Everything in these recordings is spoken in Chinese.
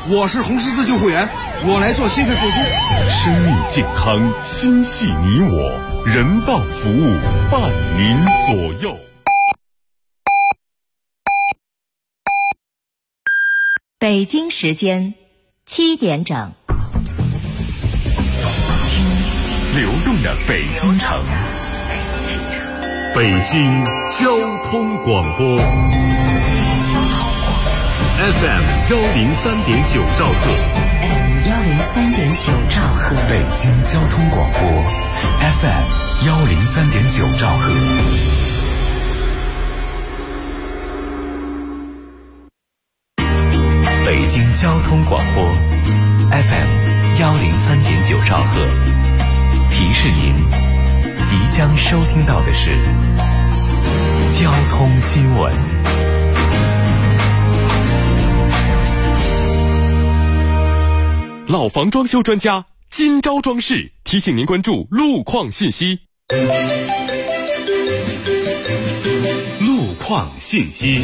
我是红十字救护员，我来做心肺复苏。 生命健康，心系你我，人道服务伴您左右。 北京时间7点整， 流动的北京城，北京交通广播 FM 103.9兆赫 103.9兆赫， 北京交通广播 FM 103.9兆赫。北京交通广播 FM 103.9兆赫，提示您即将收听到的是交通新闻。老房装修专家今朝装饰提醒您关注路况信息。路况信息。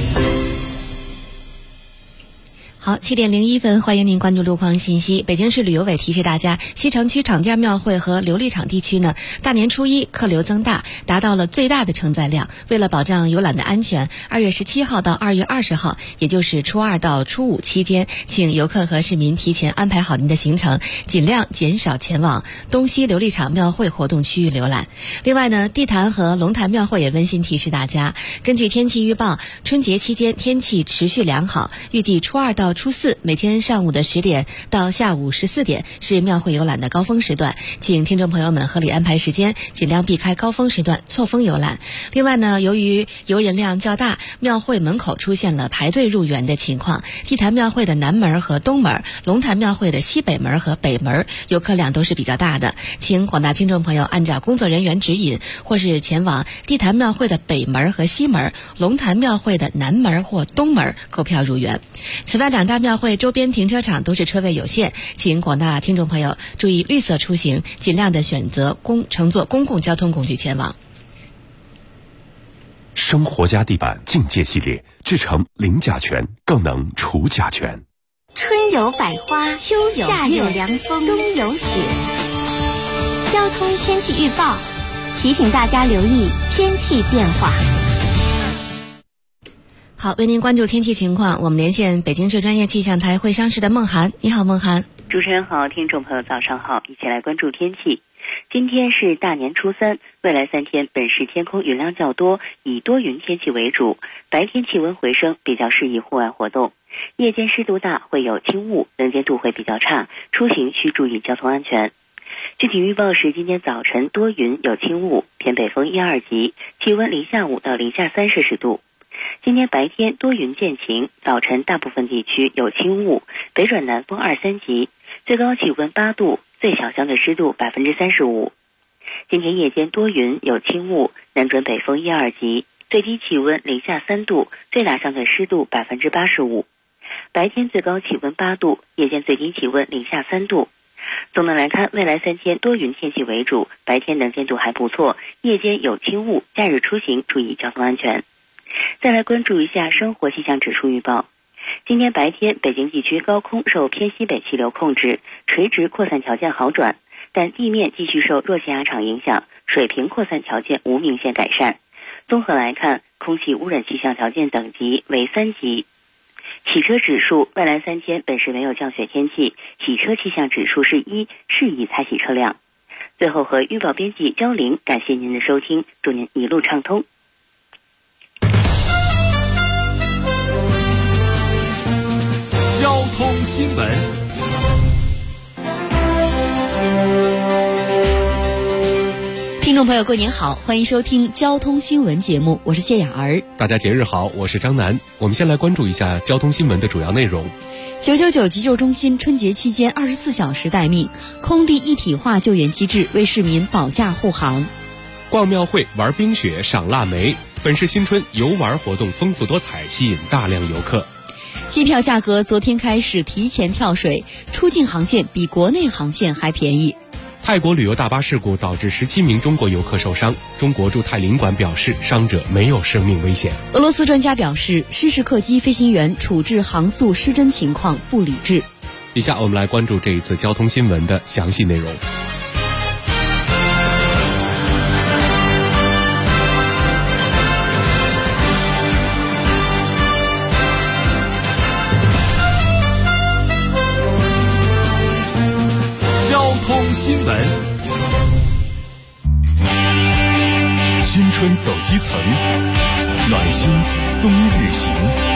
好，7点01分，欢迎您关注路况信息。北京市旅游委提示大家，西城区场店庙会和琉璃厂地区呢，大年初一客流增大，达到了最大的承载量。为了保障游览的安全，2月17号到2月20号，也就是初2到初5期间，请游客和市民提前安排好您的行程，尽量减少前往东西琉璃厂庙会活动区域浏览。另外呢，地坛和龙潭庙会也温馨提示大家，根据天气预报，春节期间天气持续良好，预计初2到初4每天上午的10点到下午14点是庙会游览的高峰时段，请听众朋友们合理安排时间，尽量避开高峰时段错峰游览。另外呢，由于游人量较大，庙会门口出现了排队入园的情况，地坛庙会的南门和东门，龙潭庙会的西北门和北门游客量都是比较大的，请广大听众朋友按照工作人员指引，或是前往地坛庙会的北门和西门，龙潭庙会的南门或东门购票入园。此外，两大庙会周边停车场都是车位有限，请广大听众朋友注意绿色出行，尽量的选择乘坐公共交通工具前往。 生活家地板净界系列制成零甲醛，更能除甲醛。 春有百花，秋有夏有凉风，冬有雪。交通天气预报提醒大家留意天气变化。 好，为您关注天气情况，我们连线北京市专业气象台会商室的孟涵。你好，孟涵。 主持人好，听众朋友早上好，一起来关注天气。今天是大年初3，未来3天本市天空云量较多，以多云天气为主，白天气温回升，比较适宜户外活动。夜间湿度大，会有轻雾，能见度会比较差，出行需注意交通安全。具体预报是今天早晨多云有轻雾，偏北风1、2级，气温零下5到零下3摄氏度。今天白天多云见晴，早晨大部分地区有轻雾，北转南风2、3级，最高气温8度，最小相对湿度35%。今天夜间多云有轻雾，南转北风1、2级，最低气温零下3度，最大相对湿度85%。白天最高气温8度，夜间最低气温零下3度。总的来看，未来3天多云天气为主，白天能见度还不错，夜间有轻雾，假日出行注意交通安全。再来关注一下生活气象指数预报。今天白天北京地区高空受偏西北气流控制，垂直扩散条件好转，但地面继续受弱气压场影响，水平扩散条件无明显改善。综合来看，空气污染气象条件等级为3级。洗车指数，未来3天本市没有降雪天气，洗车气象指数是1，适宜擦洗车辆。最后和预报编辑焦玲感谢您的收听，祝您一路畅通。 交通新闻。 听众朋友，过年好，欢迎收听交通新闻节目，我是谢雅儿。 大家节日好，我是张楠。我们先来关注一下交通新闻的主要内容。 999急救中心春节期间24小时待命，空地一体化救援机制为市民保驾护航。 逛庙会、玩冰雪、赏腊梅，本市新春游玩活动丰富多彩，吸引大量游客。 机票价格昨天开始提前跳水，出境航线比国内航线还便宜。 泰国旅游大巴事故导致17名中国游客受伤，中国驻泰领馆表示伤者没有生命危险。 俄罗斯专家表示，失事客机飞行员处置航速失真情况不理智。 以下我们来关注这一次交通新闻的详细内容。 交通新闻，新春走基层，暖心冬日行。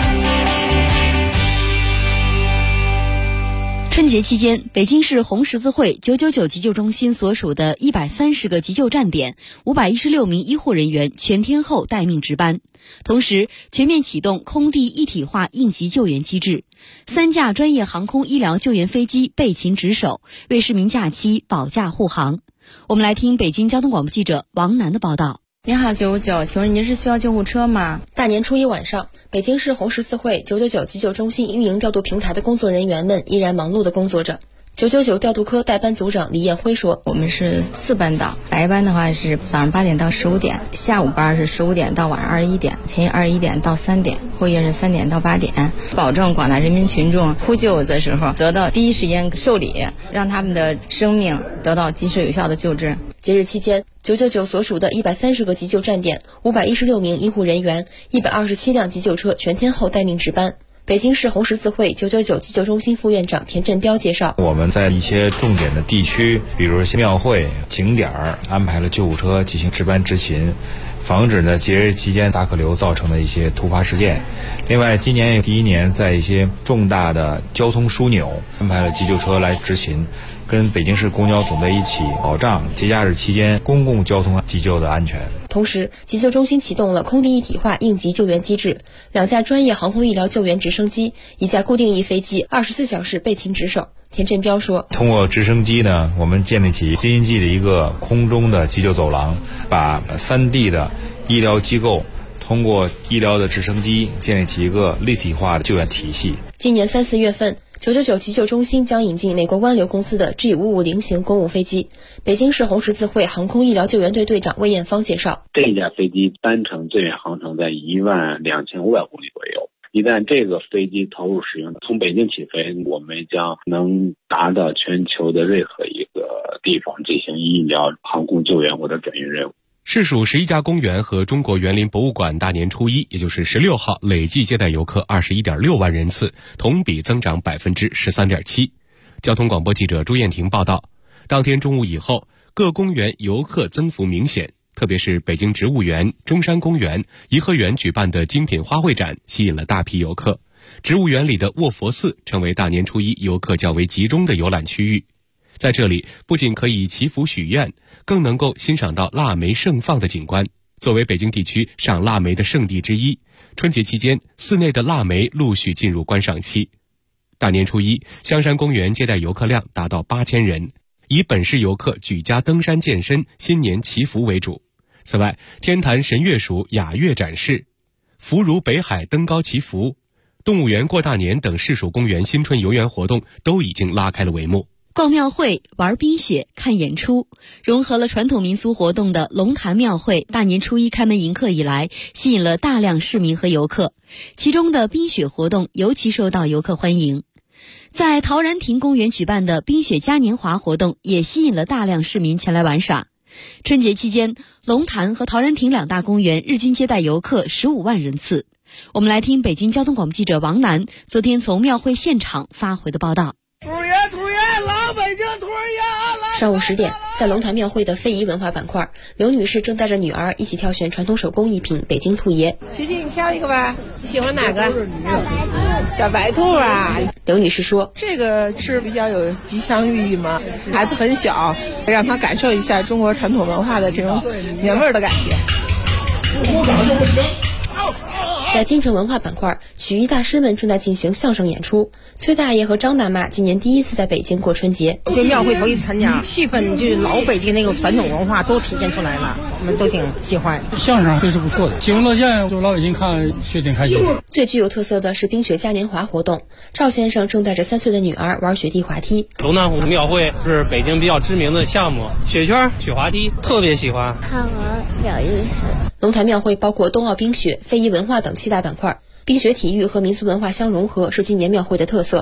春节期间，北京市红十字会999急救中心所属的130个急救站点，516名医护人员全天候待命值班。同时，全面启动空地一体化应急救援机制，3架专业航空医疗救援飞机备勤值守，为市民假期保驾护航。我们来听北京交通广播记者王楠的报道。 您好，999，请问您是需要救护车吗？大年初一晚上，北京市红十字会999急救中心运营调度平台的工作人员们依然忙碌地工作着。999调度科代班组长李艳辉说：“ 我们是4班倒，白班的话是早上8点到15点，下午班是15点到晚上21点，前夜21点到3点，后夜是3点到8点，保证广大人民群众呼救的时候得到第一时间受理，让他们的生命得到及时有效的救治。” 节日期间，999所属的130个急救站点，516名医护人员，127辆急救车全天候待命值班。北京市红十字会999急救中心副院长田振彪介绍， 我们在一些重点的地区，比如庙会、景点安排了救护车进行值班执勤，防止呢节日期间大客流造成的一些突发事件。另外，今年第一年在一些重大的交通枢纽安排了急救车来执勤，跟北京市公交总队一起保障节假日期间公共交通急救的安全。 同时，急救中心启动了空地一体化应急救援机制，2架专业航空医疗救援直升机，1架固定翼飞机24小时备勤值守。田振彪说：“ 通过直升机呢，我们建立起京津冀的一个空中的急救走廊，把3地的医疗机构通过医疗的直升机建立起一个立体化的救援体系。” 今年3、4月份，999急救中心将引进美国湾流公司的 G550 型公务飞机。北京市红十字会航空医疗救援队队长魏艳芳介绍， 这一架飞机单程最远航程在12500公里左右。一旦这个飞机投入使用，从北京起飞，我们将能达到全球的任何一个地方进行医疗、航空救援或者转运任务。 市属11家公园和中国园林博物馆大年初一，也就是16号，累计接待游客21.6万人次，同比增长13.7%。交通广播记者朱艳婷报道，当天中午以后，各公园游客增幅明显，特别是北京植物园、中山公园、颐和园举办的精品花卉展吸引了大批游客。植物园里的卧佛寺成为大年初一游客较为集中的游览区域。在这里不仅可以祈福许愿，更能够欣赏到腊梅盛放的景观。作为北京地区赏腊梅的圣地之一，春节期间寺内的腊梅陆续进入观赏期。大年初一，香山公园接待游客量达到8000人，以本市游客举家登山健身、新年祈福为主。此外，天坛神乐署雅乐展示、福如北海登高祈福、动物园过大年等市属公园新春游园活动都已经拉开了帷幕。 逛庙会、玩冰雪、看演出，融合了传统民俗活动的龙潭庙会大年初一开门迎客以来，吸引了大量市民和游客，其中的冰雪活动尤其受到游客欢迎。在陶然亭公园举办的冰雪嘉年华活动也吸引了大量市民前来玩耍。春节期间，龙潭和陶然亭2大公园日均接待游客15万人次。我们来听北京交通广播记者王楠昨天从庙会现场发回的报道。 老北京兔爷！ 上午10点，在龙潭庙会的非遗文化板块，刘女士正带着女儿一起挑选传统手工艺品北京兔爷。 琪琪，你挑一个吧，你喜欢哪个？小白兔啊！ 刘女士说：“ 这个是比较有吉祥寓意嘛，孩子很小，让他感受一下中国传统文化的这种年味儿的感觉。” 在京城文化板块，曲艺大师们正在进行相声演出。崔大爷和张大妈今年第一次在北京过春节， 这庙会头一次参加，气氛就是老北京那个传统文化都体现出来了，我们都挺喜欢。 相声真是不错的，喜闻乐见，就老百姓看是挺开心。 最具有特色的是冰雪嘉年华活动，赵先生正带着3岁的女儿玩雪地滑梯。 龙潭湖庙会是北京比较知名的项目，雪圈、雪滑梯特别喜欢， 好玩有意思。 龙潭庙会包括冬奥冰雪、非遗文化等7大板块，冰雪体育和民俗文化相融合是今年庙会的特色。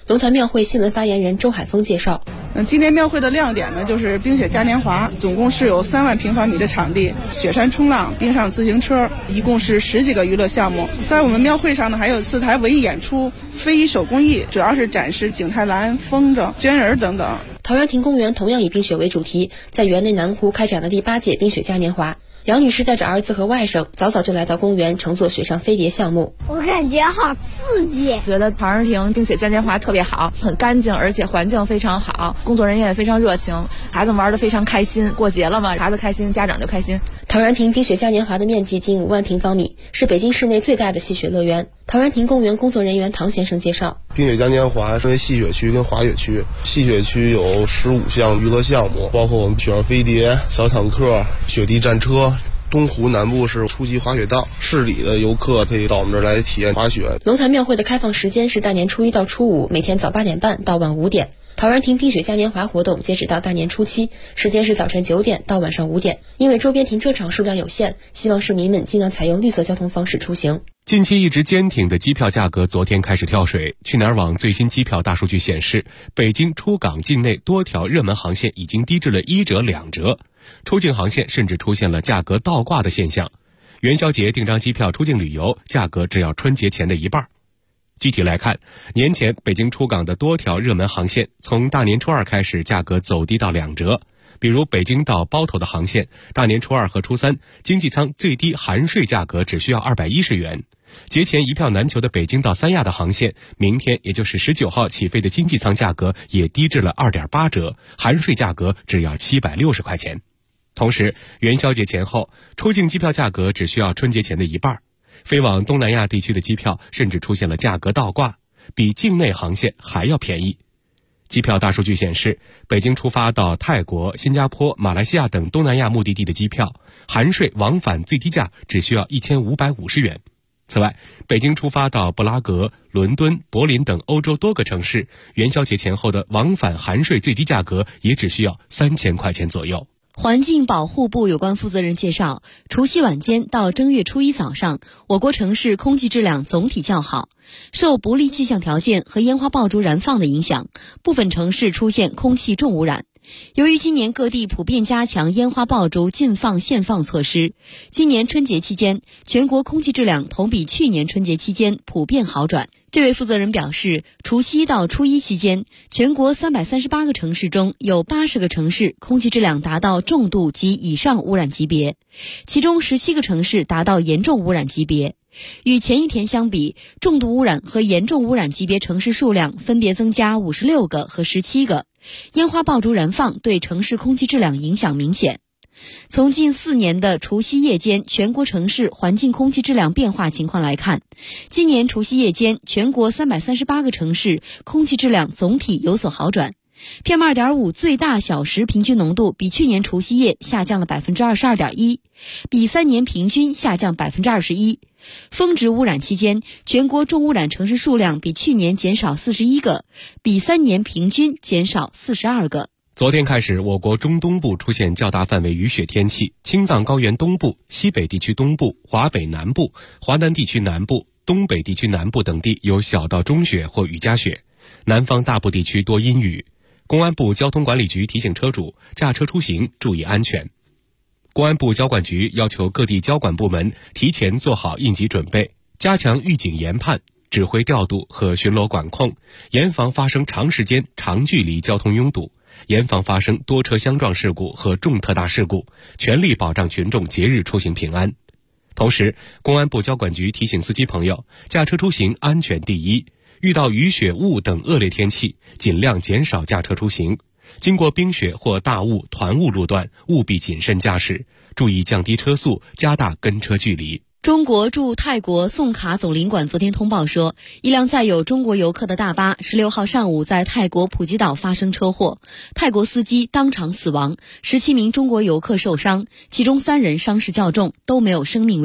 龙潭庙会新闻发言人周海峰介绍， 今年庙会的亮点呢，就是冰雪嘉年华，总共是有3万平方米的场地，雪山冲浪、冰上自行车，一共是10几个娱乐项目。在我们庙会上呢，还有4台文艺演出、非遗手工艺，主要是展示景泰蓝、风筝、绢人等等。 陶然亭公园同样以冰雪为主题，在园内南湖开展了第8届冰雪嘉年华。杨女士带着儿子和外甥，早早就来到公园乘坐雪上飞碟项目。 我感觉好刺激， 觉得陶然亭冰雪嘉年华特别好，很干净，而且环境非常好，工作人员也非常热情，孩子玩得非常开心。过节了嘛，孩子开心，家长就开心。 陶然亭冰雪嘉年华的面积近5万平方米，是北京市内最大的戏雪乐园。陶然亭公园工作人员唐先生介绍， 冰雪嘉年华分为戏雪区跟滑雪区，戏雪区有15项娱乐项目，包括我们雪上飞碟、小坦克、雪地战车。东湖南部是初级滑雪道，市里的游客可以到我们这儿来体验滑雪。 龙潭庙会的开放时间是大年初1到初5，每天早8点半到晚5点。陶然亭冰雪嘉年华活动截止到大年初7，时间是早晨9点到晚上5点。因为周边停车场数量有限，希望市民们尽量采用绿色交通方式出行。 近期一直坚挺的机票价格昨天开始跳水。去哪儿网最新机票大数据显示，北京出港境内多条热门航线已经低至了1折、2折，出境航线甚至出现了价格倒挂的现象。元宵节订张机票出境旅游，价格只要春节前的1半。具体来看，年前北京出港的多条热门航线，从大年初2开始价格走低到2折。比如北京到包头的航线，大年初2和初3经济舱最低含税价格只需要210元。节前一票难求的北京到三亚的航线，明天也就是19号起飞的经济舱价格也低至了2.8折，含税价格只要760块钱。同时，元宵节前后出境机票价格只需要春节前的1半，飞往东南亚地区的机票甚至出现了价格倒挂，比境内航线还要便宜。机票大数据显示，北京出发到泰国、新加坡、马来西亚等东南亚目的地的机票，含税往返最低价只需要1550元。此外，北京出发到布拉格、伦敦、柏林等欧洲多个城市，元宵节前后的往返含税最低价格也只需要3000块钱左右。 环境保护部有关负责人介绍，除夕晚间到正月初1早上，我国城市空气质量总体较好。受不利气象条件和烟花爆竹燃放的影响，部分城市出现空气重污染。由于今年各地普遍加强烟花爆竹禁放限放措施，今年春节期间全国空气质量同比去年春节期间普遍好转。这位负责人表示，除夕到初1期间，全国338个城市中有80个城市空气质量达到重度及以上污染级别，其中17个城市达到严重污染级别。与前一天相比，重度污染和严重污染级别城市数量分别增加56个和17个。烟花爆竹燃放对城市空气质量影响明显。从近4年的除夕夜间全国城市环境空气质量变化情况来看，今年除夕夜间全国338个城市空气质量总体有所好转。PM2.5 最大小时平均浓度比去年除夕夜下降了 22.1%， 比3年平均下降 21%。峰值污染期间，全国重污染城市数量比去年减少41个，比3年平均减少42个。 昨天开始，我国中东部出现较大范围雨雪天气，青藏高原东部、西北地区东部、华北南部、华南地区南部、东北地区南部等地有小到中雪或雨夹雪，南方大部地区多阴雨。公安部交通管理局提醒车主驾车出行注意安全。公安部交管局要求各地交管部门提前做好应急准备，加强预警研判、指挥调度和巡逻管控，严防发生长时间、长距离交通拥堵，严防发生多车相撞事故和重特大事故，全力保障群众节日出行平安。同时，公安部交管局提醒司机朋友，驾车出行安全第一，遇到雨雪雾等恶劣天气，尽量减少驾车出行。经过冰雪或大雾、团雾路段，务必谨慎驾驶，注意降低车速，加大跟车距离。 中国驻泰国宋卡总领馆昨天通报说，一辆载有中国游客的大巴16号上午在泰国普吉岛发生车祸，泰国司机当场死亡，17名中国游客受伤，其中3人伤势较重，都没有生命危险。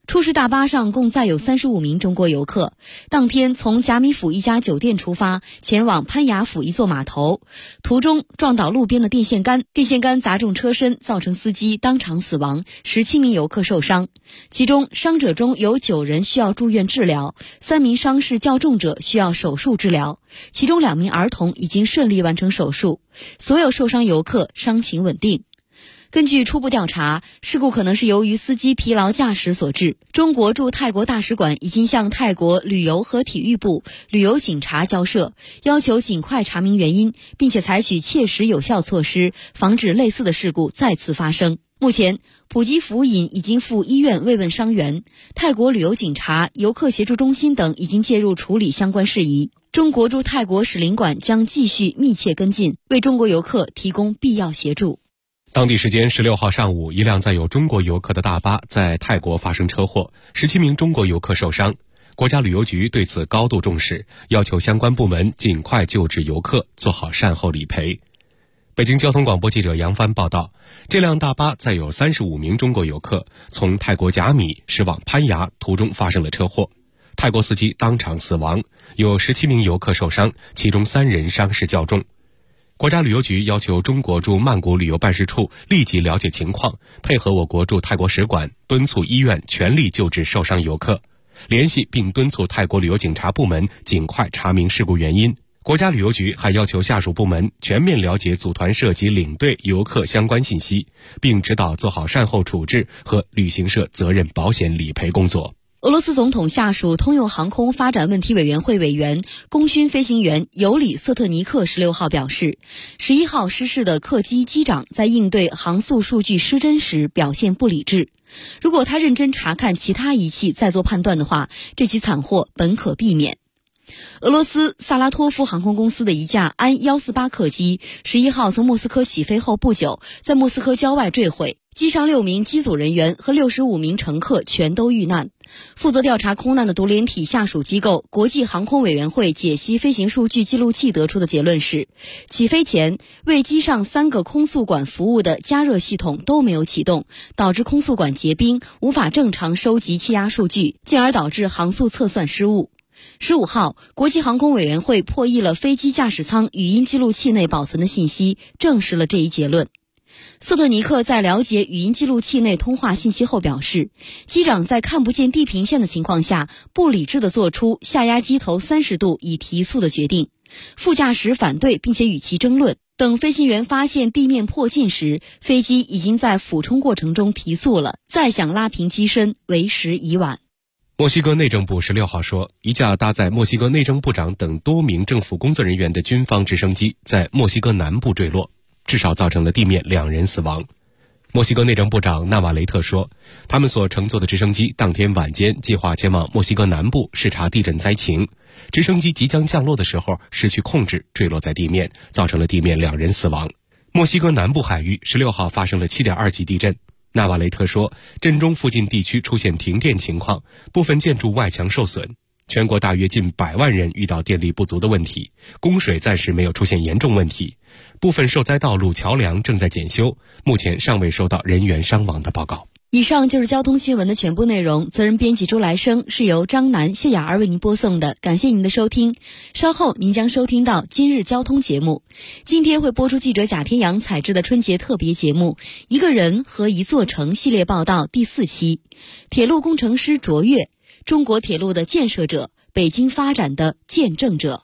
出事大巴上共载有35名中国游客，当天从甲米府一家酒店出发，前往潘雅府一座码头，途中撞倒路边的电线杆，电线杆砸中车身，造成司机当场死亡，17名游客受伤，其中伤者中有9人需要住院治疗，3名伤势较重者需要手术治疗，其中2名儿童已经顺利完成手术，所有受伤游客伤情稳定。根据初步调查，事故可能是由于司机疲劳驾驶所致。中国驻泰国大使馆已经向泰国旅游和体育部旅游警察交涉，要求尽快查明原因，并且采取切实有效措施，防止类似的事故再次发生。目前，普吉府尹已经赴医院慰问伤员，泰国旅游警察、游客协助中心等已经介入处理相关事宜。中国驻泰国使领馆将继续密切跟进，为中国游客提供必要协助。 当地时间16号上午，一辆载有中国游客的大巴在泰国发生车祸，17名中国游客受伤。国家旅游局对此高度重视，要求相关部门尽快救治游客，做好善后理赔。北京交通广播记者杨帆报道，这辆大巴载有35名中国游客，从泰国甲米驶往潘雅途中发生了车祸，泰国司机当场死亡，有17名游客受伤，其中3人伤势较重。国家旅游局要求中国驻曼谷旅游办事处立即了解情况，配合我国驻泰国使馆，敦促医院全力救治受伤游客，联系并敦促泰国旅游警察部门尽快查明事故原因。国家旅游局还要求下属部门全面了解组团社及领队游客相关信息，并指导做好善后处置和旅行社责任保险理赔工作。 俄罗斯总统下属通用航空发展问题委员会委员、功勋飞行员尤里·瑟特尼克16号表示，11号失事的客机机长在应对航速数据失真时表现不理智。如果他认真查看其他仪器再做判断的话，这起惨祸本可避免。俄罗斯萨拉托夫航空公司的一架安148客机11号从莫斯科起飞后不久，在莫斯科郊外坠毁，机上6名机组人员和65名乘客全都遇难。负责调查空难的独联体下属机构国际航空委员会解析飞行数据记录器得出的结论是，起飞前为机上3个空速管服务的加热系统都没有启动，导致空速管结冰，无法正常收集气压数据，进而导致航速测算失误。15号，国际航空委员会破译了飞机驾驶舱语音记录器内保存的信息，证实了这一结论。瑟特尼克在了解语音记录器内通话信息后表示，机长在看不见地平线的情况下，不理智地做出下压机头30度以提速的决定。副驾驶反对并且与其争论，等飞行员发现地面迫近时，飞机已经在俯冲过程中提速了，再想拉平机身为时已晚。 墨西哥内政部16号说，一架搭载墨西哥内政部长等多名政府工作人员的军方直升机在墨西哥南部坠落，至少造成了地面2人死亡。墨西哥内政部长纳瓦雷特说，他们所乘坐的直升机当天晚间计划前往墨西哥南部视察地震灾情，直升机即将降落的时候失去控制，坠落在地面，造成了地面2人死亡。墨西哥南部海域16号发生了7.2级地震。纳瓦雷特说，震中附近地区出现停电情况，部分建筑外墙受损，全国大约近100万人遇到电力不足的问题，供水暂时没有出现严重问题，部分受灾道路桥梁正在检修，目前尚未收到人员伤亡的报告。 以上就是交通新闻的全部内容，责任编辑周来生，是由张楠、谢雅儿为您播送的，感谢您的收听。稍后您将收听到今日交通节目，今天会播出记者贾天阳采制的春节特别节目《一个人和一座城》系列报道第4期，铁路工程师卓越，中国铁路的建设者，北京发展的见证者。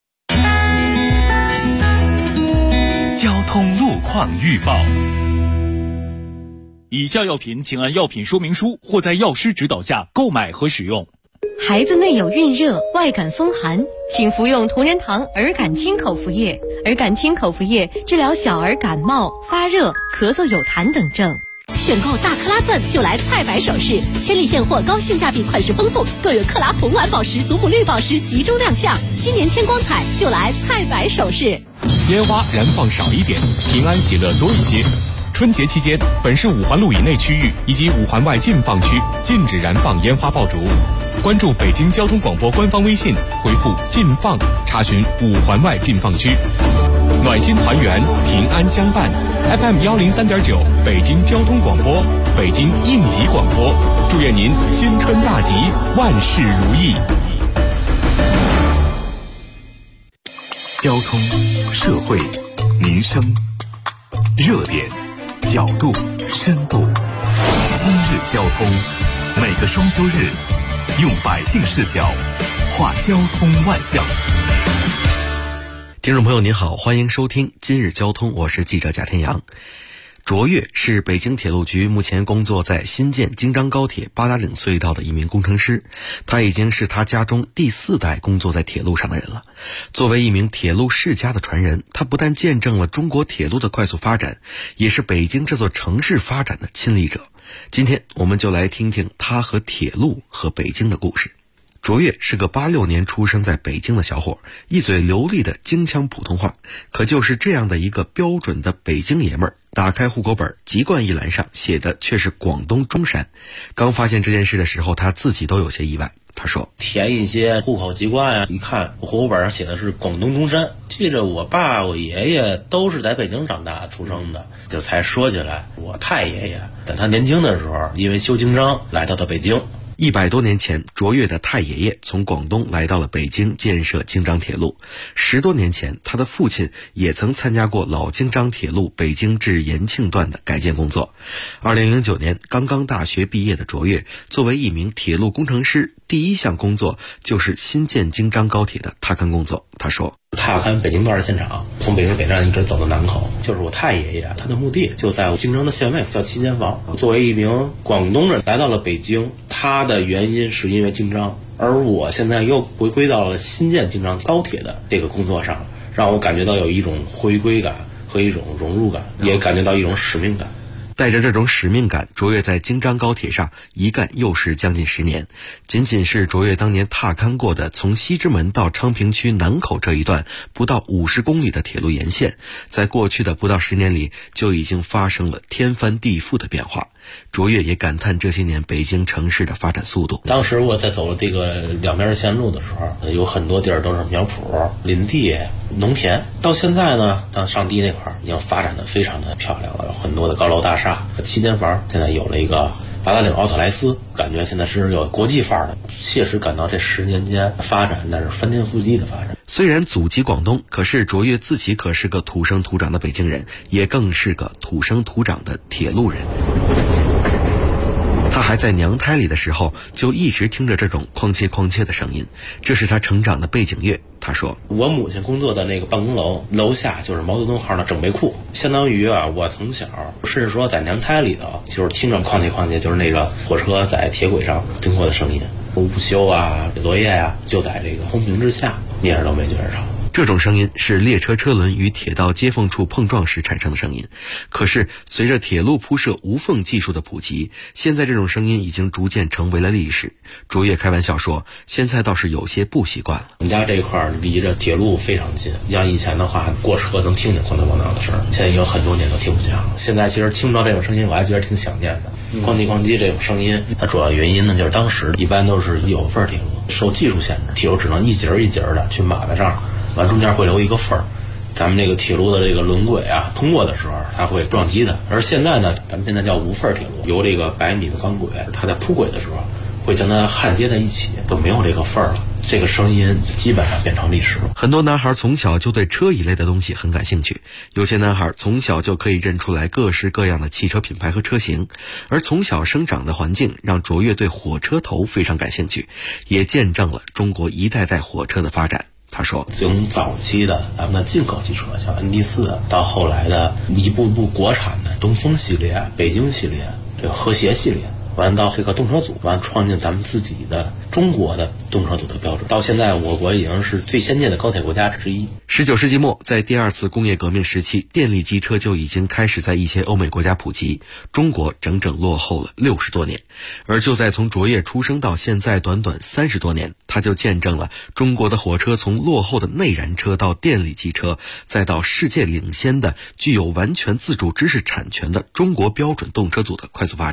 交通路况预报。 以下药品请按药品说明书或在药师指导下购买和使用。 孩子内有孕热、外感风寒，请服用同仁堂儿感清口服液。儿感清口服液治疗小儿感冒、发热、咳嗽有痰等症。 选购大克拉钻就来菜百首饰，千里现货，高性价比，款式丰富，更有克拉红蓝宝石、祖母绿宝石集中亮相。新年添光彩，就来菜百首饰。 烟花燃放少一点，平安喜乐多一些。春节期间，本市5环路以内区域以及5环外禁放区禁止燃放烟花爆竹。关注北京交通广播官方微信，回复“禁放”查询5环外禁放区。 暖心团圆，平安相伴。FM 103.9，北京交通广播，北京应急广播，祝愿您新春大吉，万事如意。 交通、社会、民生，热点、角度、深度。今日交通，每个双休日，用百姓视角话交通万象。 听众朋友您好，欢迎收听今日交通，我是记者贾天阳。卓越是北京铁路局目前工作在新建京张高铁八达岭隧道的一名工程师，他已经是他家中第4代工作在铁路上的人了。作为一名铁路世家的传人，他不但见证了中国铁路的快速发展，也是北京这座城市发展的亲历者。今天我们就来听听他和铁路和北京的故事。卓越是个86年出生在北京的小伙，一嘴流利的京腔普通话，可就是这样的一个标准的北京爷们儿，打开户口本籍贯一栏上写的却是广东中山。刚发现这件事的时候，他自己都有些意外。他说填一些户口籍贯啊，一看户口本上写的是广东中山，记着我爸我爷爷都是在北京长大出生的，就才说起来我太爷爷在他年轻的时候因为修京张来到了北京。 100多年前，卓越的太爷爷从广东来到了北京建设京张铁路。10多年前，他的父亲也曾参加过老京张铁路北京至延庆段的改建工作。2009年，刚刚大学毕业的卓越，作为一名铁路工程师，第一项工作就是新建京张高铁的踏勘工作。他说踏勘北京段的现场，从北京北站一直走到南口，就是我太爷爷他的墓地就在京张的县尉，叫七间房。作为一名广东人来到了北京，他的原因是因为京张，而我现在又回归到了新建京张高铁的这个工作上，让我感觉到有一种回归感和一种融入感，也感觉到一种使命感。 带着这种使命感，卓越在京张高铁上一干又是将近10年。仅仅是卓越当年踏勘过的从西直门到昌平区南口这一段不到50公里的铁路沿线，在过去的不到10年里就已经发生了天翻地覆的变化。卓越也感叹这些年北京城市的发展速度。 当时我在走这个两边线路的时候，有很多地儿都是苗圃、林地、农田。到现在呢，到上地那块儿已经发展的非常的漂亮了，有很多的高楼大厦、7间房，现在有了一个八达岭奥特莱斯，感觉现在是有国际范儿的。切实感到这10年间发展那是翻天覆地的发展。 虽然祖籍广东，可是卓越自己可是个土生土长的北京人，也更是个土生土长的铁路人。他还在娘胎里的时候就一直听着这种哐切哐切的声音，这是他成长的背景乐。他说我母亲工作的那个办公楼楼下就是毛泽东号的整备库，相当于我从小甚至说在娘胎里头就是听着哐切哐切，就是那个火车在铁轨上经过的声音。午休啊，写作业啊，就在这个空屏之下，一点都没觉着吵。 这种声音是列车车轮与铁道接缝处碰撞时产生的声音，可是随着铁路铺设无缝技术的普及，现在这种声音已经逐渐成为了历史。卓越开玩笑说，现在倒是有些不习惯了。 我们家这一块离着铁路非常近，像以前的话过车能听见咣当咣当的声，现在已经很多年都听不见了。现在其实听不到这种声音我还觉得挺想念的。咣叽咣叽这种声音，它主要原因呢就是当时一般都是有份铁路受技术限制，铁路只能一节一节的去码在这儿，完中间会留一个缝儿，咱们这个铁路的这个轮轨啊通过的时候它会撞击的。而现在呢，咱们现在叫无缝铁路，由这个100米的钢轨，它在铺轨的时候会将它焊接在一起，就没有这个缝儿了。这个声音基本上变成历史了。 很多男孩从小就对车一类的东西很感兴趣，有些男孩从小就可以认出来各式各样的汽车品牌和车型，而从小生长的环境让卓越对火车头非常感兴趣，也见证了中国一代代火车的发展。他说从早期的咱们的进口汽车像 ND4 到后来的一步步国产的东风系列、北京系列、这个和谐系列，完到这个动车组，完创建咱们自己的中国的动车组的标准。到现在我国已经是最先进的高铁国家之一。 19世纪末，在第2次工业革命时期，电力机车就已经开始在一些欧美国家普及，中国整整落后了60多年。而就在从卓越出生到现在短短30多年，他就见证了中国的火车从落后的内燃车到电力机车，再到世界领先的具有完全自主知识产权的中国标准动车组的快速发展。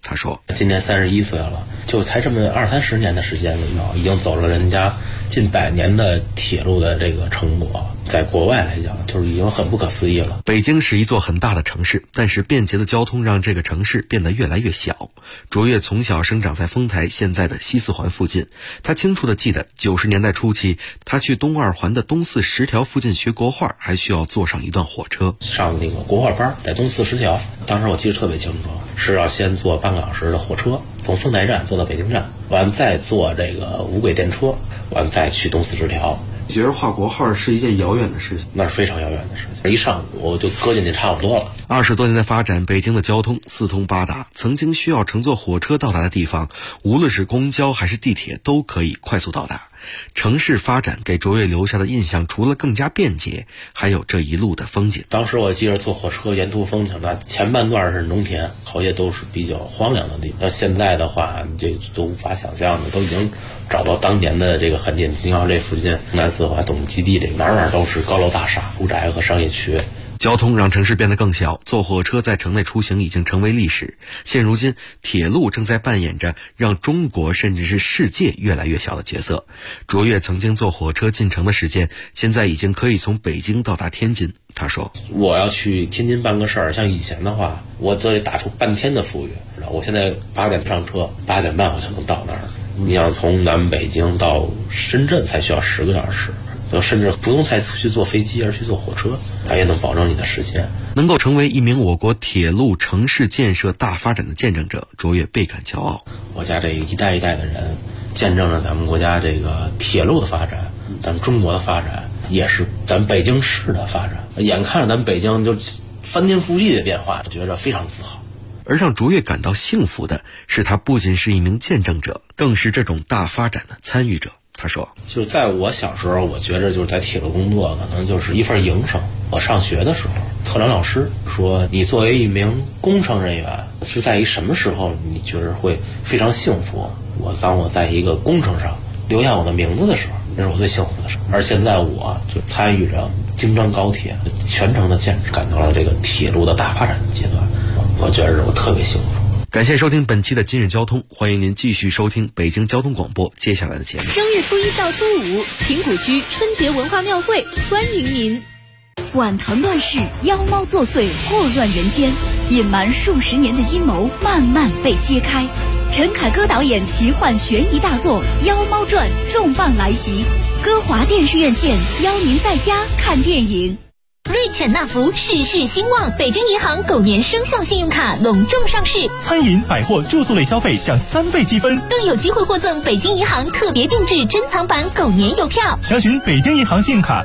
他说：“ 今年31岁了，就才这么20-30年的时间里头，已经走了人家近100年的铁路的这个成果，在国外来讲，就是已经很不可思议了。” 北京是一座很大的城市，但是便捷的交通让这个城市变得越来越小。卓越从小生长在丰台现在的西四环附近，他清楚地记得90年代初期，他去东二环的东四10条附近学国画，还需要坐上一段火车。 上那个国画班，在东四10条，当时我记得特别清楚，是要先坐半个小时的火车，从丰台站坐到北京站，完再坐这个无轨电车，完再去东四10条。 觉得画国画是一件遥远的事情， 那是非常遥远的事情，一上午我就搁进去差不多了。 20多年的发展，北京的交通四通八达，曾经需要乘坐火车到达的地方，无论是公交还是地铁，都可以快速到达。城市发展给卓越留下的印象，除了更加便捷，还有这一路的风景。 当时我记得坐火车沿途风景呢，前半段是农田，后些都是比较荒凉的地方。那现在的话，你这都无法想象的，都已经找到当年的这个痕迹。你看这附近南四环动物基地，这哪哪都是高楼大厦、住宅和商业区。 交通让城市变得更小，坐火车在城内出行已经成为历史。现如今，铁路正在扮演着让中国甚至是世界越来越小的角色。卓越曾经坐火车进城的时间，现在已经可以从北京到达天津。他说：“ 我要去天津办个事儿，像以前的话，我得打出半天的富裕。我现在8点上车，8点半我就能到那儿。你想从南北京到深圳才需要10个小时。”就甚至不用再去坐飞机，而去坐火车，它也能保证你的时间。 能够成为一名我国铁路城市建设大发展的见证者，卓越倍感骄傲。 我家这一代一代的人，见证了咱们国家这个铁路的发展，咱们中国的发展，也是咱们北京市的发展。眼看着咱们北京就翻天覆地的变化，觉得非常自豪。 而让卓越感到幸福的是，他不仅是一名见证者，更是这种大发展的参与者。他说：“ 就是在我小时候，我觉得就是在铁路工作可能就是一份营生。我上学的时候，特长老师说，你作为一名工程人员，是在于什么时候你觉得会非常幸福？当我在一个工程上留下我的名字的时候，那是我最幸福的事。而现在我就参与着京张高铁全程的建设，感到了这个铁路的大发展阶段，我觉得我特别幸福。” 感谢收听本期的今日交通，欢迎您继续收听北京交通广播接下来的节目。 正月初1到初5，平谷区春节文化庙会欢迎您。晚唐乱世，妖猫作祟，祸乱人间，隐瞒数十年的阴谋慢慢被揭开。陈凯歌导演奇幻悬疑大作《妖猫传》重磅来袭，歌华电视院线邀您在家看电影。瑞犬纳福事事兴旺，北京银行狗年生肖信用卡隆重上市， 餐饮、百货、住宿类消费享3倍积分， 更有机会获赠北京银行特别定制珍藏版狗年邮票。 详询北京银行信用卡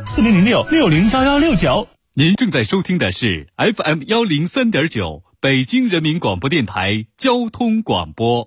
4006-601169。您正在收听的是 FM 103.9北京人民广播电台交通广播。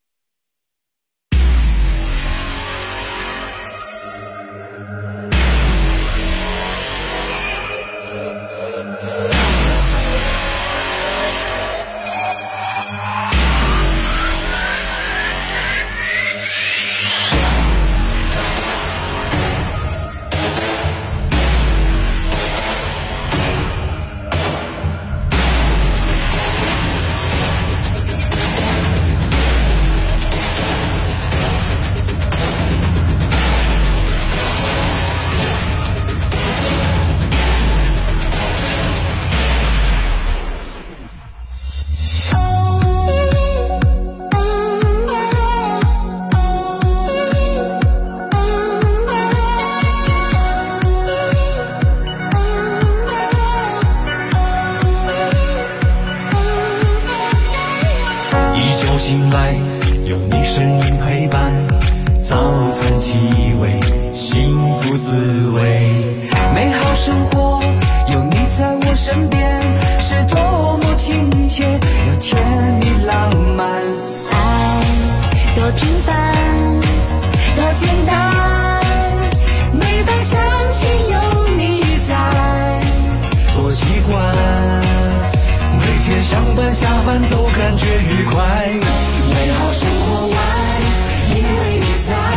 醒来，有你身影陪伴，早餐气味，幸福滋味，美好生活有你在我身边，是多么亲切又甜蜜浪漫。 爱多平凡，多简单，每当想起有你在， 多习惯。每天上班下班都感觉愉快，美好